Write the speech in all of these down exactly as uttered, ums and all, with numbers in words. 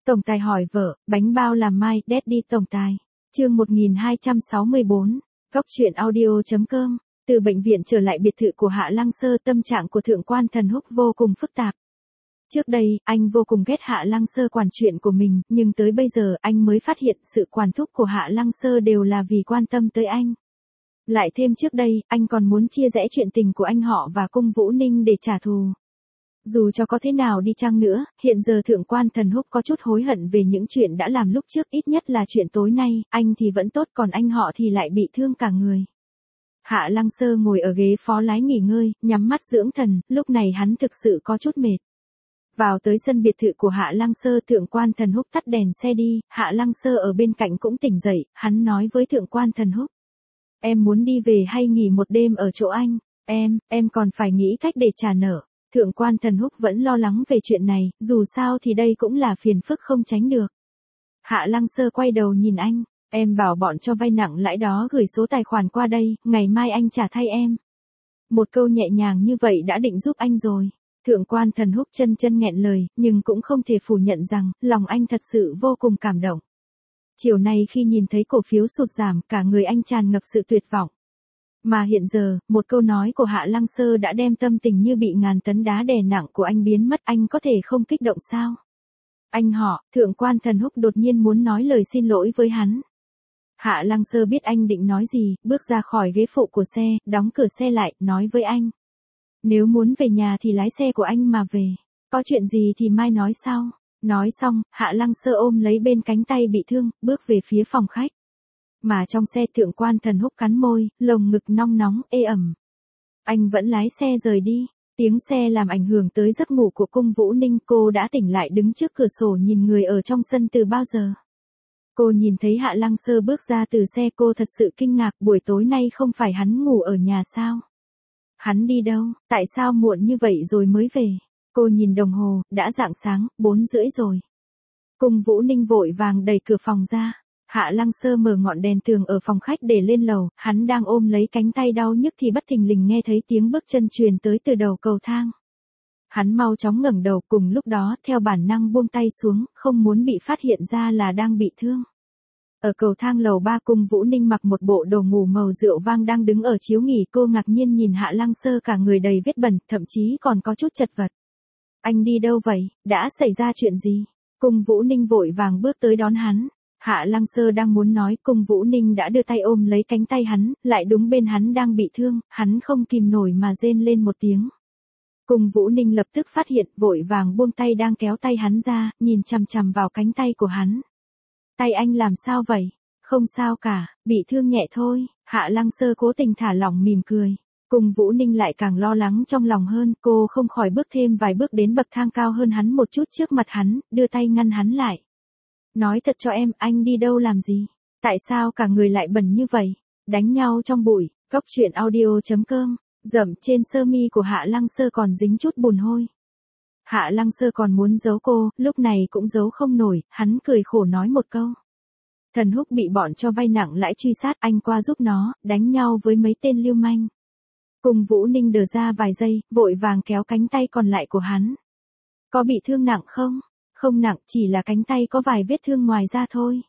Tổng tài hỏi vợ, bánh bao làm mai, Daddy tổng tài. Chương một nghìn hai trăm sáu mươi bốn, Góc truyện audio.com. Từ bệnh viện trở lại biệt thự của Hạ Lăng Sơ, tâm trạng của Thượng quan Thần Húc vô cùng phức tạp. Trước đây, anh vô cùng ghét Hạ Lăng Sơ quản chuyện của mình, nhưng tới bây giờ anh mới phát hiện sự quản thúc của Hạ Lăng Sơ đều là vì quan tâm tới anh. Lại thêm trước đây, anh còn muốn chia rẽ chuyện tình của anh họ và Cung Vũ Ninh để trả thù. Dù cho có thế nào đi chăng nữa, hiện giờ Thượng quan Thần Húc có chút hối hận về những chuyện đã làm lúc trước, ít nhất là chuyện tối nay, anh thì vẫn tốt còn anh họ thì lại bị thương cả người. Hạ Lăng Sơ ngồi ở ghế phó lái nghỉ ngơi, nhắm mắt dưỡng thần, lúc này hắn thực sự có chút mệt. Vào tới sân biệt thự của Hạ Lăng Sơ, Thượng quan Thần Húc tắt đèn xe đi, Hạ Lăng Sơ ở bên cạnh cũng tỉnh dậy, hắn nói với Thượng quan Thần Húc. Em muốn đi về hay nghỉ một đêm ở chỗ anh? Em, em còn phải nghĩ cách để trả nợ. Thượng quan Thần Húc vẫn lo lắng về chuyện này, dù sao thì đây cũng là phiền phức không tránh được. Hạ Lăng Sơ quay đầu nhìn anh, em bảo bọn cho vay nặng lãi đó gửi số tài khoản qua đây, ngày mai anh trả thay em. Một câu nhẹ nhàng như vậy đã định giúp anh rồi. Thượng quan Thần Húc chân chân nghẹn lời, nhưng cũng không thể phủ nhận rằng, lòng anh thật sự vô cùng cảm động. Chiều nay khi nhìn thấy cổ phiếu sụt giảm, cả người anh tràn ngập sự tuyệt vọng. Mà hiện giờ, một câu nói của Hạ Lăng Sơ đã đem tâm tình như bị ngàn tấn đá đè nặng của anh biến mất, anh có thể không kích động sao? Anh họ, Thượng quan Thần Húc đột nhiên muốn nói lời xin lỗi với hắn. Hạ Lăng Sơ biết anh định nói gì, bước ra khỏi ghế phụ của xe, đóng cửa xe lại, nói với anh. Nếu muốn về nhà thì lái xe của anh mà về. Có chuyện gì thì mai nói sau. Nói xong, Hạ Lăng Sơ ôm lấy bên cánh tay bị thương, bước về phía phòng khách. Mà trong xe Thượng quan Thần Húc cắn môi, lồng ngực nong nóng, ê ẩm. Anh vẫn lái xe rời đi. Tiếng xe làm ảnh hưởng tới giấc ngủ của Cung Vũ Ninh, cô đã tỉnh lại đứng trước cửa sổ nhìn người ở trong sân từ bao giờ. Cô nhìn thấy Hạ Lăng Sơ bước ra từ xe, cô thật sự kinh ngạc, buổi tối nay không phải hắn ngủ ở nhà sao? Hắn đi đâu, tại sao muộn như vậy rồi mới về? Cô nhìn đồng hồ, đã rạng sáng, bốn rưỡi rồi. Cung Vũ Ninh vội vàng đẩy cửa phòng ra. Hạ Lăng Sơ mở ngọn đèn tường ở phòng khách để lên lầu, hắn đang ôm lấy cánh tay đau nhức thì bất thình lình nghe thấy tiếng bước chân truyền tới từ đầu cầu thang. Hắn mau chóng ngẩng đầu, cùng lúc đó theo bản năng buông tay xuống, không muốn bị phát hiện ra là đang bị thương. Ở cầu thang lầu ba, Cung Vũ Ninh mặc một bộ đồ ngủ màu rượu vang đang đứng ở chiếu nghỉ, cô ngạc nhiên nhìn Hạ Lăng Sơ cả người đầy vết bẩn, thậm chí còn có chút chật vật. Anh đi đâu vậy, đã xảy ra chuyện gì? Cung Vũ Ninh vội vàng bước tới đón hắn. Hạ Lăng Sơ đang muốn nói, Cung Vũ Ninh đã đưa tay ôm lấy cánh tay hắn, lại đúng bên hắn đang bị thương, hắn không kìm nổi mà rên lên một tiếng. Cung Vũ Ninh lập tức phát hiện, vội vàng buông tay đang kéo tay hắn ra, nhìn chằm chằm vào cánh tay của hắn. Tay anh làm sao vậy? Không sao cả, bị thương nhẹ thôi. Hạ Lăng Sơ cố tình thả lỏng mỉm cười. Cung Vũ Ninh lại càng lo lắng trong lòng hơn, cô không khỏi bước thêm vài bước đến bậc thang cao hơn hắn một chút trước mặt hắn, đưa tay ngăn hắn lại. Nói thật cho em, anh đi đâu làm gì? Tại sao cả người lại bẩn như vậy? Đánh nhau trong bụi. Góc truyện audio.com. Dẫm trên sơ mi của Hạ Lăng Sơ còn dính chút bùn hôi. Hạ Lăng Sơ còn muốn giấu cô, lúc này cũng giấu không nổi, hắn cười khổ nói một câu. Thần Húc bị bọn cho vay nặng lãi truy sát, anh qua giúp nó, đánh nhau với mấy tên lưu manh. Cung Vũ Ninh đờ ra vài giây, vội vàng kéo cánh tay còn lại của hắn. Có bị thương nặng không? Không nặng, chỉ là cánh tay có vài vết thương ngoài da thôi.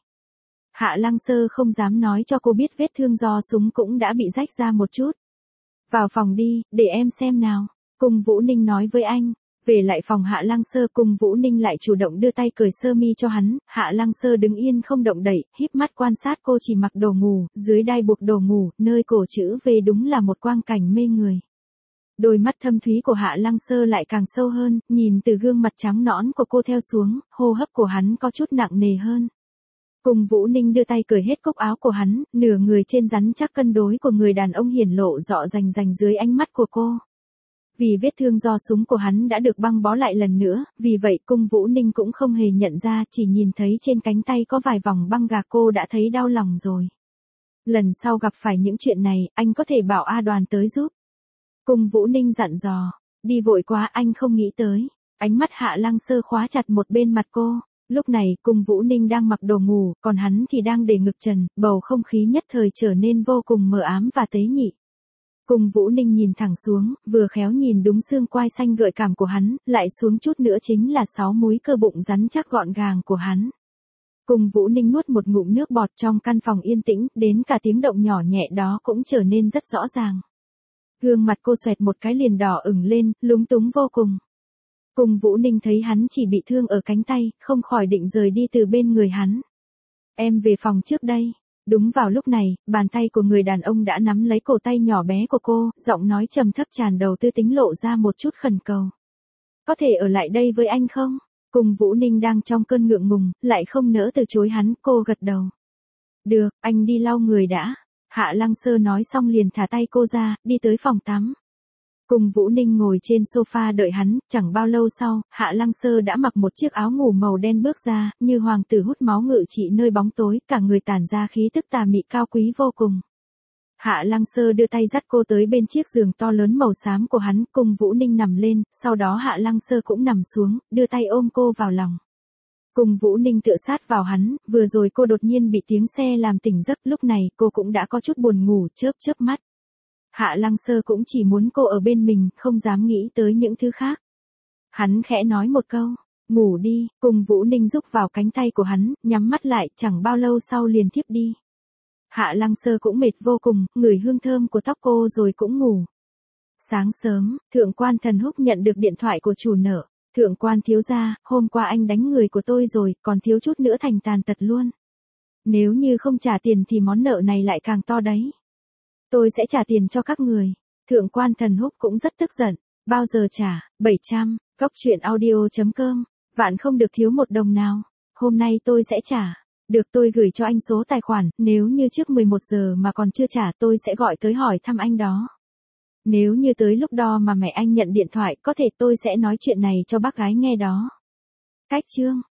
Hạ Lăng Sơ không dám nói cho cô biết vết thương do súng cũng đã bị rách ra một chút. Vào phòng đi, để em xem nào. Cung Vũ Ninh nói với anh. Về lại phòng Hạ Lăng Sơ, Cung Vũ Ninh lại chủ động đưa tay cởi sơ mi cho hắn. Hạ Lăng Sơ đứng yên không động đậy, híp mắt quan sát cô chỉ mặc đồ ngủ, dưới đai buộc đồ ngủ, nơi cổ chữ V đúng là một quang cảnh mê người. Đôi mắt thâm thúy của Hạ Lăng Sơ lại càng sâu hơn, nhìn từ gương mặt trắng nõn của cô theo xuống, hô hấp của hắn có chút nặng nề hơn. Cung Vũ Ninh đưa tay cởi hết cúc áo của hắn, nửa người trên rắn chắc cân đối của người đàn ông hiển lộ rõ rành rành dưới ánh mắt của cô. Vì vết thương do súng của hắn đã được băng bó lại lần nữa, vì vậy Cung Vũ Ninh cũng không hề nhận ra, chỉ nhìn thấy trên cánh tay có vài vòng băng gạc cô đã thấy đau lòng rồi. Lần sau gặp phải những chuyện này, anh có thể bảo A Đoàn tới giúp. Cung Vũ Ninh dặn dò, đi vội quá anh không nghĩ tới. Ánh mắt Hạ Lăng Sơ khóa chặt một bên mặt cô. Lúc này, Cung Vũ Ninh đang mặc đồ ngủ, còn hắn thì đang để ngực trần, bầu không khí nhất thời trở nên vô cùng mờ ám và tế nhị. Cùng Vũ Ninh nhìn thẳng xuống, vừa khéo nhìn đúng xương quai xanh gợi cảm của hắn, lại xuống chút nữa chính là sáu múi cơ bụng rắn chắc gọn gàng của hắn. Cùng Vũ Ninh nuốt một ngụm nước bọt, trong căn phòng yên tĩnh, đến cả tiếng động nhỏ nhẹ đó cũng trở nên rất rõ ràng. Gương mặt cô xoẹt một cái liền đỏ ửng lên, lúng túng vô cùng. Cùng Vũ Ninh thấy hắn chỉ bị thương ở cánh tay, không khỏi định rời đi từ bên người hắn. Em về phòng trước đây. Đúng vào lúc này, bàn tay của người đàn ông đã nắm lấy cổ tay nhỏ bé của cô, giọng nói trầm thấp tràn đầu tư tính lộ ra một chút khẩn cầu. Có thể ở lại đây với anh không? Cùng Vũ Ninh đang trong cơn ngượng ngùng, lại không nỡ từ chối hắn, cô gật đầu. Được, anh đi lau người đã. Hạ Lăng Sơ nói xong liền thả tay cô ra, đi tới phòng tắm. Cùng Vũ Ninh ngồi trên sofa đợi hắn, chẳng bao lâu sau, Hạ Lăng Sơ đã mặc một chiếc áo ngủ màu đen bước ra, như hoàng tử hút máu ngự trị nơi bóng tối, cả người tản ra khí tức tà mị cao quý vô cùng. Hạ Lăng Sơ đưa tay dắt cô tới bên chiếc giường to lớn màu xám của hắn, Cùng Vũ Ninh nằm lên, sau đó Hạ Lăng Sơ cũng nằm xuống, đưa tay ôm cô vào lòng. Cùng Vũ Ninh tựa sát vào hắn, vừa rồi cô đột nhiên bị tiếng xe làm tỉnh giấc, lúc này cô cũng đã có chút buồn ngủ, chớp chớp mắt. Hạ Lăng Sơ cũng chỉ muốn cô ở bên mình, không dám nghĩ tới những thứ khác. Hắn khẽ nói một câu, ngủ đi, Cùng Vũ Ninh rúc vào cánh tay của hắn, nhắm mắt lại, chẳng bao lâu sau liền thiếp đi. Hạ Lăng Sơ cũng mệt vô cùng, ngửi hương thơm của tóc cô rồi cũng ngủ. Sáng sớm, Thượng quan Thần Húc nhận được điện thoại của chủ nợ. Thượng quan thiếu gia, hôm qua anh đánh người của tôi rồi, còn thiếu chút nữa thành tàn tật luôn. Nếu như không trả tiền thì món nợ này lại càng to đấy. Tôi sẽ trả tiền cho các người. Thượng quan Thần Húc cũng rất tức giận. Bao giờ trả? bảy trăm, góc truyện audio chấm com. Vạn không được thiếu một đồng nào. Hôm nay tôi sẽ trả. Được, tôi gửi cho anh số tài khoản, nếu như trước mười một giờ mà còn chưa trả tôi sẽ gọi tới hỏi thăm anh đó. Nếu như tới lúc đó mà mẹ anh nhận điện thoại, có thể tôi sẽ nói chuyện này cho bác gái nghe đó. Cách chương